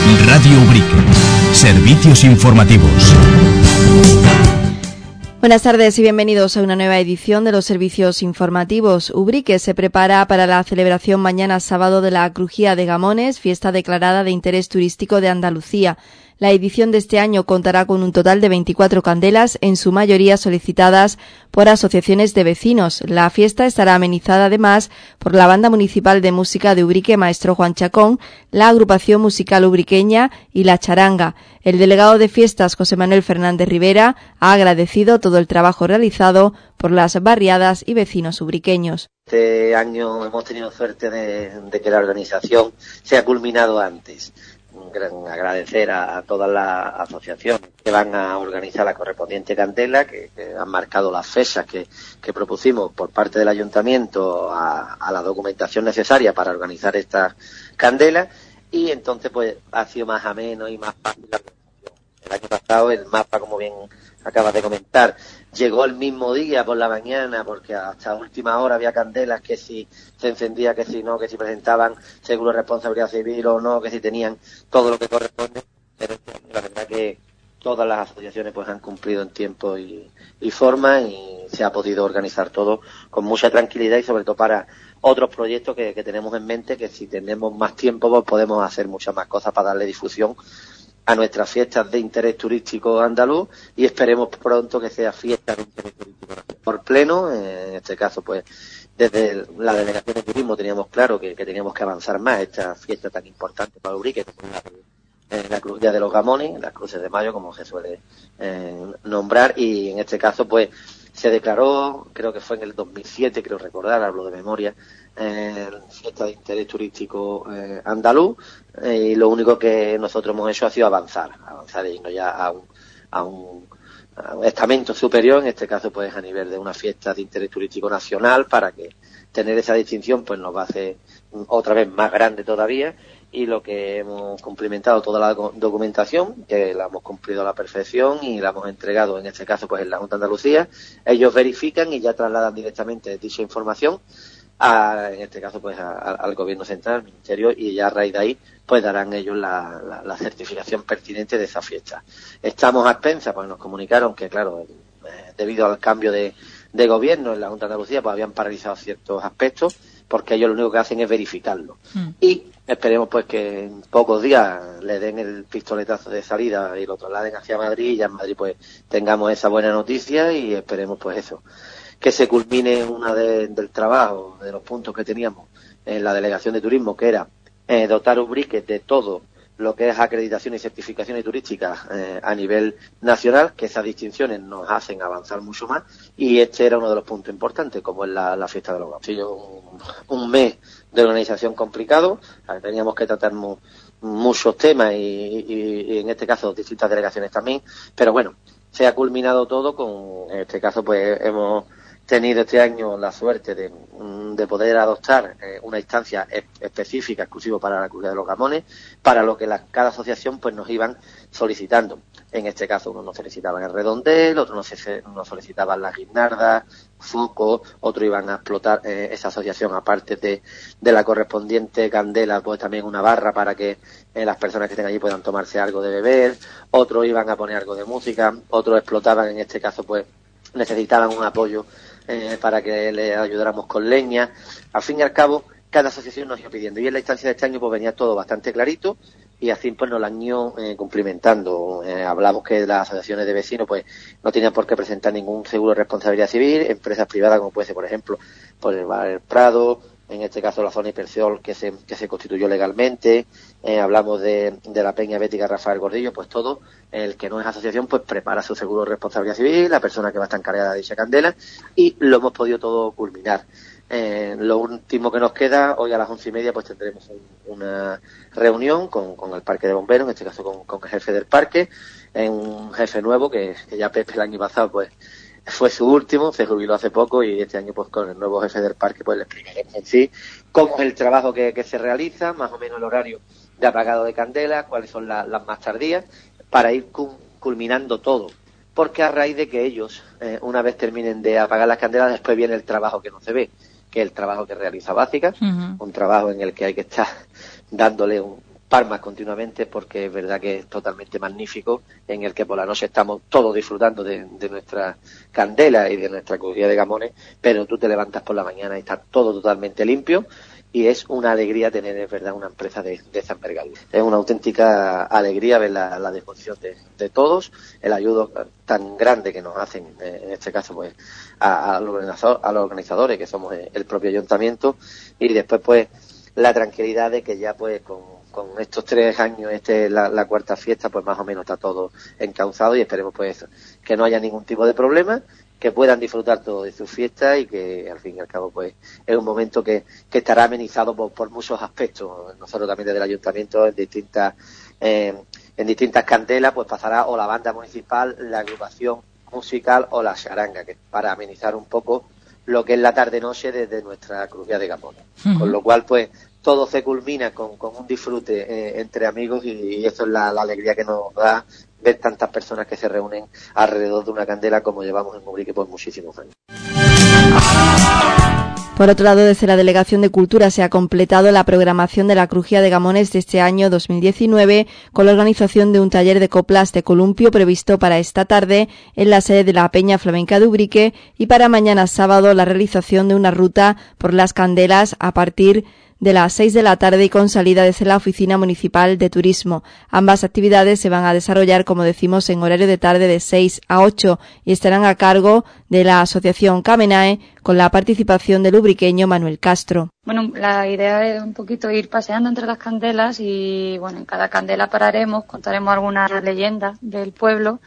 Radio Ubrique. Servicios informativos. Buenas tardes y bienvenidos a una nueva edición de los servicios informativos. Ubrique se prepara para la celebración mañana sábado de la Crujía de Gamones, fiesta declarada de interés turístico de Andalucía. La edición de este año contará con un total de 24 candelas, en su mayoría solicitadas por asociaciones de vecinos. La fiesta estará amenizada además por la Banda Municipal de Música de Ubrique, Maestro Juan Chacón, la Agrupación Musical Ubriqueña y la Charanga. El delegado de fiestas, José Manuel Fernández Rivera, ha agradecido todo el trabajo realizado por las barriadas y vecinos ubriqueños. Este año hemos tenido suerte de que la organización se ha culminado antes. Agradecer a todas las asociaciones que van a organizar la correspondiente candela, que han marcado las fechas que propusimos por parte del ayuntamiento a la documentación necesaria para organizar estas candelas, y entonces pues ha sido más ameno y más fácil la organización. El año pasado el mapa, como bien acabas de comentar, llegó el mismo día por la mañana, porque hasta última hora había candelas que si se encendía, que si no, que si presentaban seguro de responsabilidad civil o no, que si tenían todo lo que corresponde. Pero la verdad que todas las asociaciones pues han cumplido en tiempo y forma, y se ha podido organizar todo con mucha tranquilidad, y sobre todo para otros proyectos que tenemos en mente, que si tenemos más tiempo pues podemos hacer muchas más cosas para darle difusión a nuestras fiestas de interés turístico andaluz, y esperemos pronto que sea fiesta de interés turístico por pleno. En este caso, pues, desde la Delegación de Turismo teníamos claro que teníamos que avanzar más esta fiesta tan importante para Ubrique, que es la Crujía de los Gamones, las Cruces de Mayo, como se suele nombrar, y en este caso, pues, se declaró, creo que fue en el 2007, creo recordar, hablo de memoria, fiesta de interés turístico andaluz, y lo único que nosotros hemos hecho ha sido avanzar y irnos ya a un estamento superior, en este caso pues a nivel de una fiesta de interés turístico nacional, para que tener esa distinción pues nos va a hacer otra vez más grande todavía. Y lo que hemos cumplimentado toda la documentación, que la hemos cumplido a la perfección y la hemos entregado, en este caso pues en la Junta de Andalucía. Ellos verifican y ya trasladan directamente dicha información en este caso pues al Gobierno Central, al Ministerio, y ya a raíz de ahí pues darán ellos la certificación pertinente de esa fiesta. Estamos a expensas, pues nos comunicaron que claro, debido al cambio de gobierno en la Junta de Andalucía, pues habían paralizado ciertos aspectos, porque ellos lo único que hacen es verificarlo. Y esperemos pues que en pocos días le den el pistoletazo de salida y lo trasladen hacia Madrid, y ya en Madrid pues tengamos esa buena noticia, y esperemos pues eso, que se culmine una del trabajo, de los puntos que teníamos en la Delegación de Turismo, que era dotar Ubrique de todo lo que es acreditación y certificaciones turísticas a nivel nacional, que esas distinciones nos hacen avanzar mucho más, y este era uno de los puntos importantes, como es la fiesta de los Gamones. Ha sido un mes de organización complicado, teníamos que tratar muchos temas y en este caso distintas delegaciones también, pero bueno, se ha culminado todo en este caso pues hemos tenido este año la suerte de poder adoptar una instancia específica, exclusiva para la Crujía de los Gamones, para lo que cada asociación pues nos iban solicitando. En este caso unos nos solicitaban el redondel, otros nos solicitaban las guirnaldas, focos, otros iban a explotar esa asociación, aparte de la correspondiente candela, pues también una barra para que las personas que estén allí puedan tomarse algo de beber, otros iban a poner algo de música, otros explotaban, en este caso pues necesitaban un apoyo para que le ayudáramos con leña. Al fin y al cabo, cada asociación nos iba pidiendo, y en la instancia de este año pues venía todo bastante clarito, y así pues nos lo han ido cumplimentando. Hablamos que las asociaciones de vecinos pues no tenían por qué presentar ningún seguro de responsabilidad civil, empresas privadas como puede ser por ejemplo por el Bar El Prado, en este caso la zona hiperciol que se constituyó legalmente, hablamos de la Peña Bética Rafael Gordillo, pues todo el que no es asociación pues prepara su seguro de responsabilidad civil, la persona que va a estar encargada de dicha candela, y lo hemos podido todo culminar. Lo último que nos queda, hoy a las 11:30 pues tendremos una reunión con el Parque de Bomberos, en este caso con el jefe del parque, un jefe nuevo que ya Pepe el año pasado pues fue su último, se jubiló hace poco, y este año pues con el nuevo jefe del parque pues le explicaremos en sí cómo es el trabajo que se realiza, más o menos el horario de apagado de candelas, cuáles son las más tardías, para ir culminando todo, porque a raíz de que ellos una vez terminen de apagar las candelas, después viene el trabajo que no se ve, que es el trabajo que realiza Básica, un trabajo en el que hay que estar dándole palmas continuamente, porque es verdad que es totalmente magnífico, en el que por la noche estamos todos disfrutando de nuestra candela y de nuestra crujía de gamones, pero tú te levantas por la mañana y está todo totalmente limpio, y es una alegría tener, es verdad, una empresa de esa envergadura. Es una auténtica alegría ver la disposición de todos, el ayudo tan grande que nos hacen, en este caso, pues, a los organizadores, que somos el propio ayuntamiento, y después, pues, la tranquilidad de que ya, pues, con estos 3 años, la cuarta fiesta, pues más o menos está todo encauzado, y esperemos, pues, que no haya ningún tipo de problema, que puedan disfrutar todo de su fiesta, y que al fin y al cabo, pues, es un momento que estará amenizado por muchos aspectos. Nosotros también desde el ayuntamiento, en distintas candelas, pues pasará o la banda municipal, la agrupación musical o la charanga, que para amenizar un poco lo que es la tarde-noche desde nuestra crujía de gamones. Con lo cual, pues, todo se culmina con un disfrute entre amigos, y eso es la alegría que nos da ver tantas personas que se reúnen alrededor de una candela, como llevamos en Ubrique por muchísimos años. Por otro lado, desde la Delegación de Cultura se ha completado la programación de la crujía de gamones de este año 2019 con la organización de un taller de coplas de columpio previsto para esta tarde en la sede de la Peña Flamenca de Ubrique, y para mañana sábado la realización de una ruta por las candelas a partir de las 6 de la tarde y con salida desde la Oficina Municipal de Turismo. Ambas actividades se van a desarrollar, como decimos, en horario de tarde de 6 a 8 y estarán a cargo de la Asociación Camenae, con la participación del ubriqueño Manuel Castro. Bueno, la idea es un poquito ir paseando entre las candelas y, bueno, en cada candela pararemos, contaremos algunas leyendas del pueblo.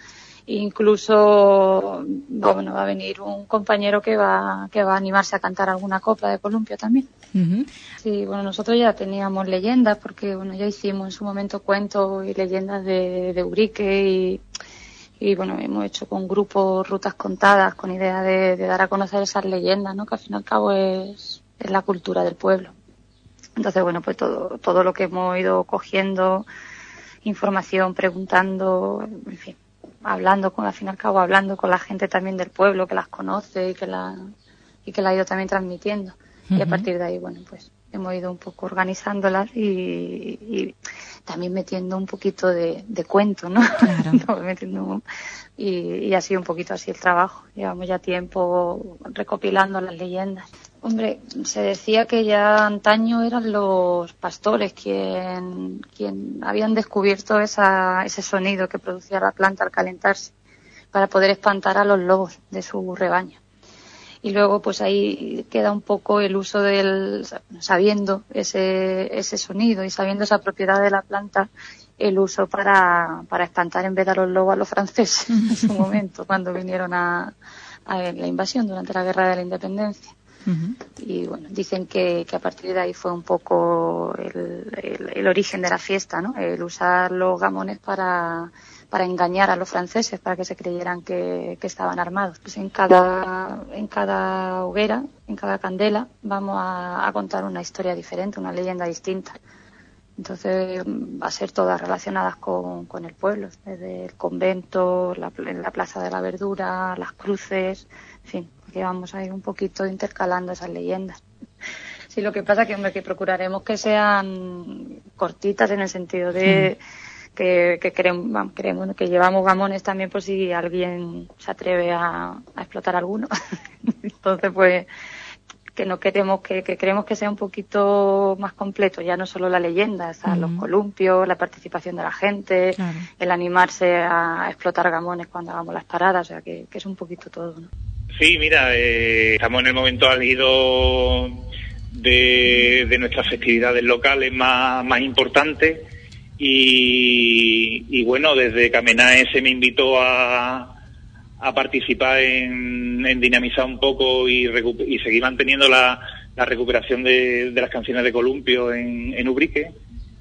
Incluso, bueno, va a venir un compañero que va a animarse a cantar alguna copla de columpio también. Uh-huh. Sí, bueno, nosotros ya teníamos leyendas porque, bueno, ya hicimos en su momento cuentos y leyendas de Ubrique y bueno, hemos hecho con grupos rutas contadas con idea de dar a conocer esas leyendas, ¿no? Que al fin y al cabo es la cultura del pueblo. Entonces, bueno, pues todo lo que hemos ido cogiendo, información, preguntando, en fin, al fin y al cabo hablando con la gente también del pueblo que las conoce y que la ha ido también transmitiendo. Uh-huh. Y a partir de ahí, bueno, pues hemos ido un poco organizándolas y también metiendo un poquito de cuento, ¿no? Claro. Y ha sido un poquito así el trabajo. Llevamos ya tiempo recopilando las leyendas. Hombre, se decía que ya antaño eran los pastores quien habían descubierto ese sonido que producía la planta al calentarse para poder espantar a los lobos de su rebaño. Y luego, pues ahí queda un poco el uso sabiendo ese sonido y sabiendo esa propiedad de la planta, el uso para espantar en vez de a los lobos a los franceses en su momento, cuando vinieron a la invasión durante la Guerra de la Independencia. Uh-huh. Y bueno, dicen que a partir de ahí fue un poco el origen de la fiesta, ¿no? El usar los gamones para engañar a los franceses, para que se creyeran que estaban armados. Pues en cada hoguera, en cada candela, vamos a contar una historia diferente, una leyenda distinta. Entonces va a ser todas relacionadas con el pueblo, desde el convento, la Plaza de la Verdura, las cruces, en fin, que vamos a ir un poquito intercalando esas leyendas. Sí, lo que pasa que procuraremos que sean cortitas en el sentido de que creemos que llevamos gamones también por si alguien se atreve a explotar alguno. Entonces, pues, que no queremos que queremos que sea un poquito más completo, ya no solo la leyenda, o sea, los columpios, la participación de la gente, claro, el animarse a explotar gamones cuando hagamos las paradas, o sea, que es un poquito todo, ¿no? Sí, mira, estamos en el momento álgido de nuestras festividades locales más importantes y bueno, desde Camenae se me invitó a participar en dinamizar un poco y seguir manteniendo la recuperación de las canciones de columpio en Ubrique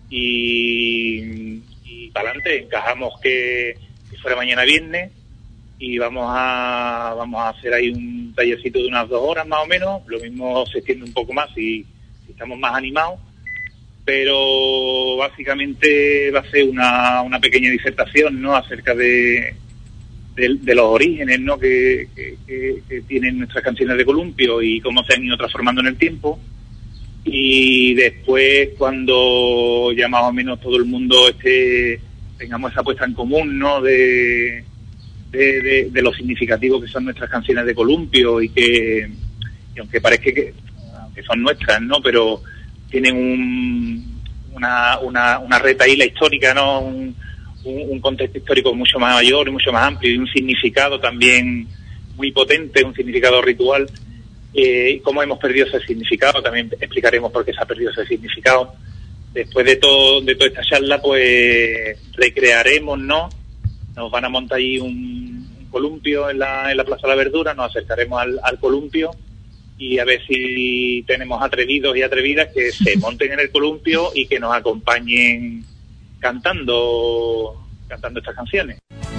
y para adelante encajamos que fuera mañana viernes y vamos a hacer ahí un tallercito de unas 2 horas más o menos, lo mismo se extiende un poco más si estamos más animados, pero básicamente va a ser una pequeña disertación, ¿no?, acerca de los orígenes, ¿no?, que tienen nuestras canciones de columpio y cómo se han ido transformando en el tiempo. y después cuando ya más o menos todo el mundo tengamos esa puesta en común, ¿no?, de lo significativo que son nuestras canciones de columpio y aunque parezca que son nuestras, ¿no?, pero tienen una retahíla histórica, ¿no?, un contexto histórico mucho más mayor y mucho más amplio, y un significado también muy potente, un significado ritual. Cómo hemos perdido ese significado, también explicaremos por qué se ha perdido ese significado. Después de toda esta charla, pues recrearemos, ¿no? Nos van a montar ahí un columpio en la Plaza de la Verdura, nos acercaremos al columpio y a ver si tenemos atrevidos y atrevidas que se monten en el columpio y que nos acompañen cantando estas canciones.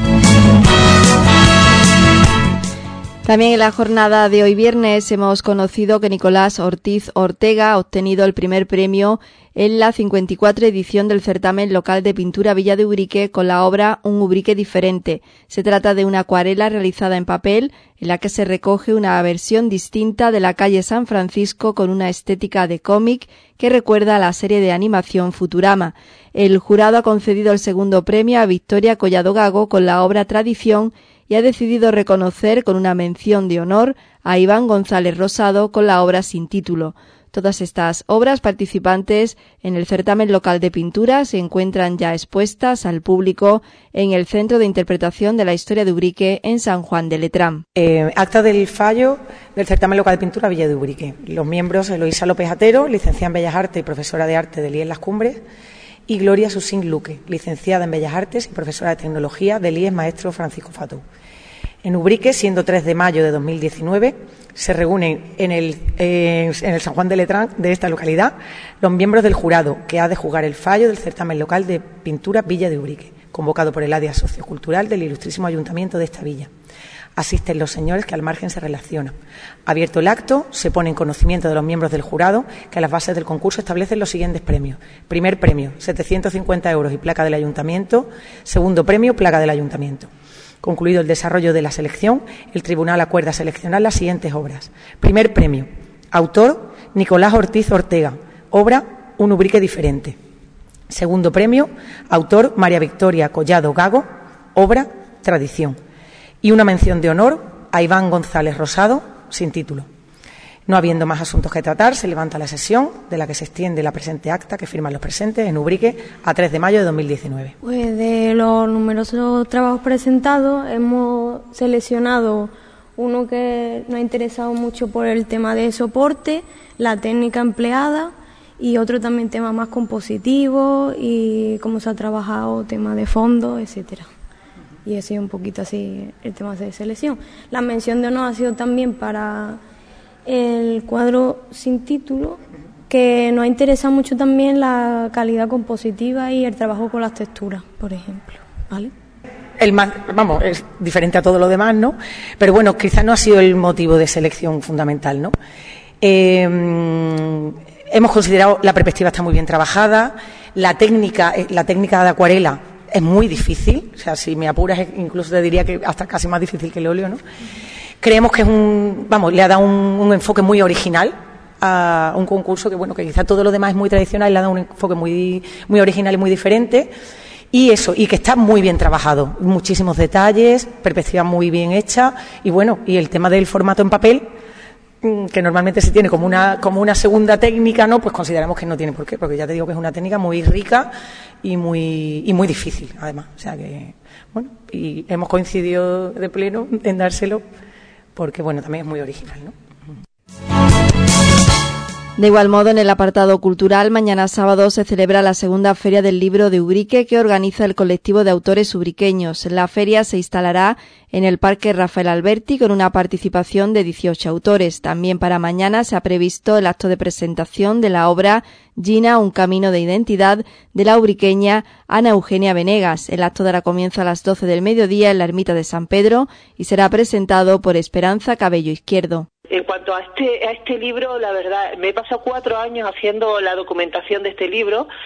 También en la jornada de hoy viernes hemos conocido que Nicolás Ortiz Ortega ha obtenido el primer premio en la 54 edición del certamen local de pintura Villa de Ubrique con la obra Un Ubrique diferente. Se trata de una acuarela realizada en papel en la que se recoge una versión distinta de la calle San Francisco con una estética de cómic que recuerda a la serie de animación Futurama. El jurado ha concedido el segundo premio a Victoria Collado Gago con la obra Tradición y ha decidido reconocer con una mención de honor a Iván González Rosado con la obra Sin título. Todas estas obras participantes en el certamen local de pintura se encuentran ya expuestas al público en el Centro de Interpretación de la Historia de Ubrique en San Juan de Letrán. Acta del fallo del certamen local de pintura Villa de Ubrique. Los miembros: Eloísa López Atero, licenciada en Bellas Artes y profesora de arte del IES Las Cumbres, y Gloria Susín Luque, licenciada en Bellas Artes y profesora de Tecnología del IES Maestro Francisco Fatou. En Ubrique, siendo 3 de mayo de 2019, se reúnen en el San Juan de Letrán de esta localidad los miembros del jurado que ha de juzgar el fallo del certamen local de pintura Villa de Ubrique, convocado por el área sociocultural del ilustrísimo ayuntamiento de esta villa. Asisten los señores que al margen se relacionan. Abierto el acto, se pone en conocimiento de los miembros del jurado que las bases del concurso establecen los siguientes premios. Primer premio, 750 euros y placa del ayuntamiento. Segundo premio, placa del ayuntamiento. Concluido el desarrollo de la selección, el tribunal acuerda seleccionar las siguientes obras. Primer premio, autor Nicolás Ortiz Ortega, obra Un Ubrique diferente. Segundo premio, autor María Victoria Collado Gago, obra Tradición. Y una mención de honor a Iván González Rosado, sin título. No habiendo más asuntos que tratar, se levanta la sesión, de la que se extiende la presente acta que firman los presentes en Ubrique a 3 de mayo de 2019. Pues de los numerosos trabajos presentados hemos seleccionado uno que nos ha interesado mucho por el tema de soporte, la técnica empleada, y otro también tema más compositivo y cómo se ha trabajado, tema de fondo, etcétera. Y ese es un poquito así el tema de selección. La mención de honor ha sido también para el cuadro Sin título, que nos interesa mucho también la calidad compositiva y el trabajo con las texturas, por ejemplo, ¿vale? Es diferente a todo lo demás, ¿no? Pero bueno, quizás no ha sido el motivo de selección fundamental, ¿no? Hemos considerado la perspectiva está muy bien trabajada, la técnica de acuarela es muy difícil, o sea, si me apuras incluso te diría que hasta casi más difícil que el óleo, ¿no? Creemos que le ha dado un enfoque muy original a un concurso que quizá todo lo demás es muy tradicional, le ha dado un enfoque muy, muy original y muy diferente. Y que está muy bien trabajado, muchísimos detalles, perspectiva muy bien hecha y el tema del formato en papel, que normalmente se tiene como una segunda técnica, ¿no? Pues consideramos que no tiene por qué, porque ya te digo que es una técnica muy rica y muy difícil, además. O sea que, y hemos coincidido de pleno en dárselo porque, también es muy original, ¿no? De igual modo, en el apartado cultural, mañana sábado se celebra la segunda Feria del Libro de Ubrique que organiza el colectivo de autores ubriqueños. La feria se instalará en el Parque Rafael Alberti con una participación de 18 autores. También para mañana se ha previsto el acto de presentación de la obra Gina, un camino de identidad, de la ubriqueña Ana Eugenia Venegas. El acto dará comienzo a las 12 del mediodía en la ermita de San Pedro y será presentado por Esperanza Cabello Izquierdo. En cuanto a este libro, la verdad, me he pasado 4 años haciendo la documentación de este libro,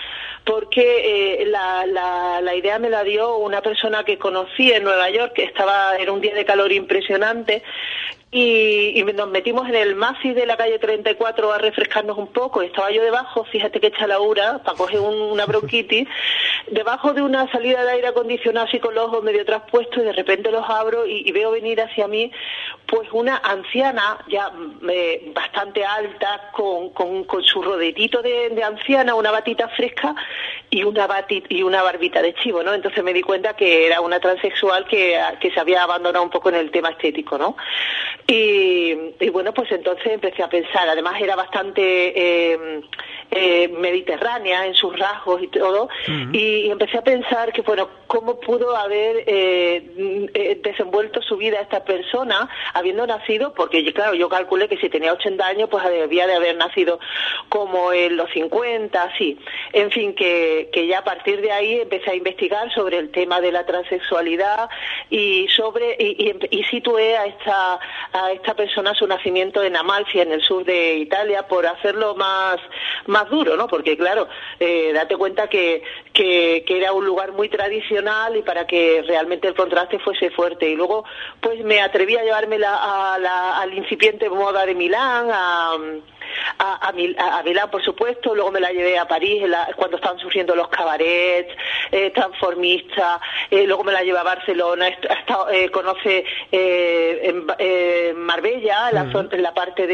porque la idea me la dio una persona que conocí en Nueva York, que era un día de calor impresionante, y nos metimos en el Macy's de la calle 34 a refrescarnos un poco. Estaba yo debajo, fíjate que echa la hura, para coger una bronquitis, debajo de una salida de aire acondicionado, así con los ojos medio traspuestos, y de repente los abro y veo venir hacia mí pues una anciana ya bastante alta, con su rodetito de anciana, una batita fresca y una barbita de chivo, ¿no? Entonces me di cuenta que era una transexual que se había abandonado un poco en el tema estético, ¿no? Y bueno, pues entonces empecé a pensar, además era bastante mediterránea en sus rasgos y todo, y empecé a pensar que, bueno, cómo pudo haber desenvuelto su vida esta persona habiendo nacido, porque claro, yo calculé que si tenía 80 años, pues debía de haber nacido como en los 50, así. En fin, que ya a partir de ahí empecé a investigar sobre el tema de la transexualidad y situé a esta persona su nacimiento en Amalfi, en el sur de Italia, por hacerlo más duro, ¿no? Porque claro, date cuenta que era un lugar muy tradicional, y para que realmente el contraste fuese fuerte. Y luego pues me atreví a llevármela al incipiente moda de Milán, a Milán, por supuesto. Luego me la llevé a París cuando estaban surgiendo los cabarets transformistas. Luego me la llevé a Barcelona. Conoce Marbella, en la parte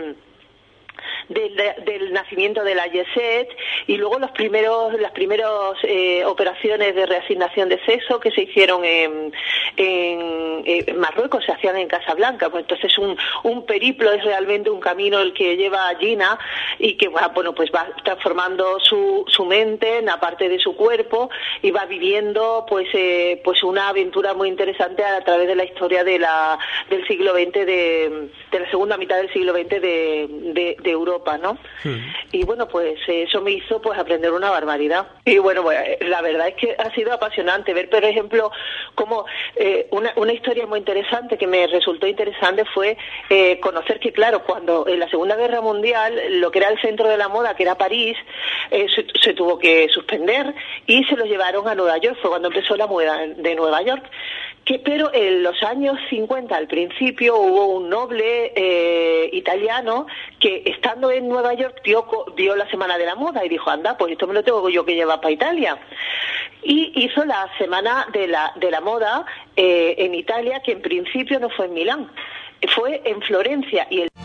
del nacimiento de la Yeset, y luego las primeras operaciones de reasignación de sexo que se hicieron en Marruecos, se hacían en Casablanca. Pues entonces un periplo es realmente un camino el que lleva a Gina, y que bueno, pues va transformando su mente en la parte de su cuerpo, y va viviendo pues una aventura muy interesante a través de la historia del siglo XX, de la segunda mitad del siglo XX de Europa, ¿no? Y bueno, pues eso me hizo pues aprender una barbaridad. Y bueno, la verdad es que ha sido apasionante ver, por ejemplo, cómo una historia muy interesante que me resultó interesante fue conocer que, claro, cuando en la Segunda Guerra Mundial lo que era el centro de la moda, que era París, se tuvo que suspender y se lo llevaron a Nueva York. Fue cuando empezó la moda de Nueva York. Pero en los años 50, al principio, hubo un noble italiano que, estando en Nueva York, vio la Semana de la Moda y dijo, anda, pues esto me lo tengo yo que llevar para Italia. Y hizo la Semana de la Moda en Italia, que en principio no fue en Milán, fue en Florencia.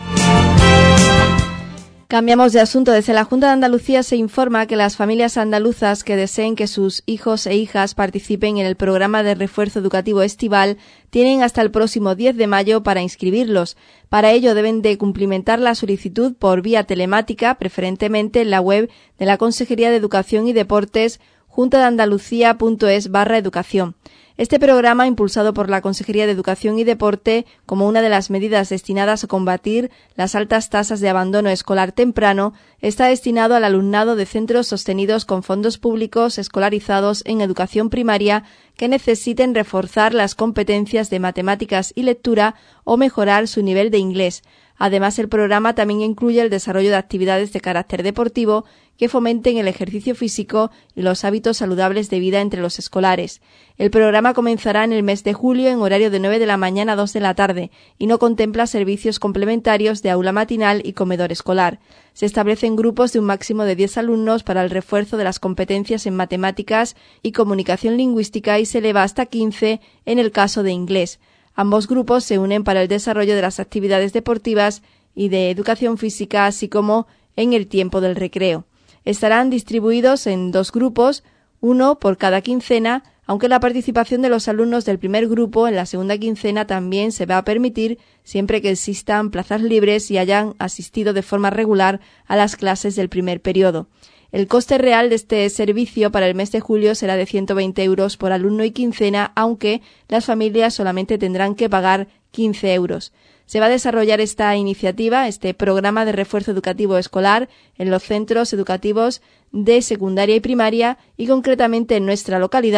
Cambiamos de asunto. Desde la Junta de Andalucía se informa que las familias andaluzas que deseen que sus hijos e hijas participen en el programa de refuerzo educativo estival tienen hasta el próximo 10 de mayo para inscribirlos. Para ello deben de cumplimentar la solicitud por vía telemática, preferentemente en la web de la Consejería de Educación y Deportes, juntadeandalucía.es/educación. Este programa, impulsado por la Consejería de Educación y Deporte como una de las medidas destinadas a combatir las altas tasas de abandono escolar temprano, está destinado al alumnado de centros sostenidos con fondos públicos escolarizados en educación primaria que necesiten reforzar las competencias de matemáticas y lectura o mejorar su nivel de inglés. Además, el programa también incluye el desarrollo de actividades de carácter deportivo que fomenten el ejercicio físico y los hábitos saludables de vida entre los escolares. El programa comenzará en el mes de julio en horario de 9 de la mañana a 2 de la tarde y no contempla servicios complementarios de aula matinal y comedor escolar. Se establecen grupos de un máximo de 10 alumnos para el refuerzo de las competencias en matemáticas y comunicación lingüística y se eleva hasta 15 en el caso de inglés. Ambos grupos se unen para el desarrollo de las actividades deportivas y de educación física, así como en el tiempo del recreo. Estarán distribuidos en 2 grupos, uno por cada quincena, aunque la participación de los alumnos del primer grupo en la segunda quincena también se va a permitir siempre que existan plazas libres y hayan asistido de forma regular a las clases del primer periodo. El coste real de este servicio para el mes de julio será de 120 euros por alumno y quincena, aunque las familias solamente tendrán que pagar 15 euros. Se va a desarrollar esta iniciativa, este programa de refuerzo educativo escolar, en los centros educativos de secundaria y primaria y concretamente en nuestra localidad,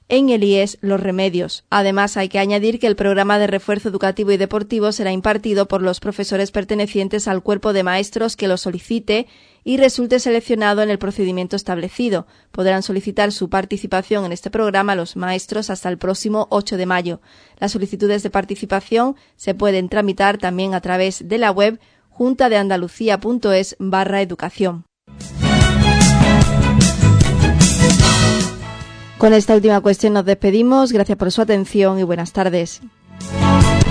en el IES Los Remedios. Además, hay que añadir que el programa de refuerzo educativo y deportivo será impartido por los profesores pertenecientes al cuerpo de maestros que lo solicite y resulte seleccionado en el procedimiento establecido. Podrán solicitar su participación en este programa los maestros hasta el próximo 8 de mayo. Las solicitudes de participación se pueden tramitar también a través de la web juntadeandalucía.es/educación. Con esta última cuestión nos despedimos. Gracias por su atención y buenas tardes.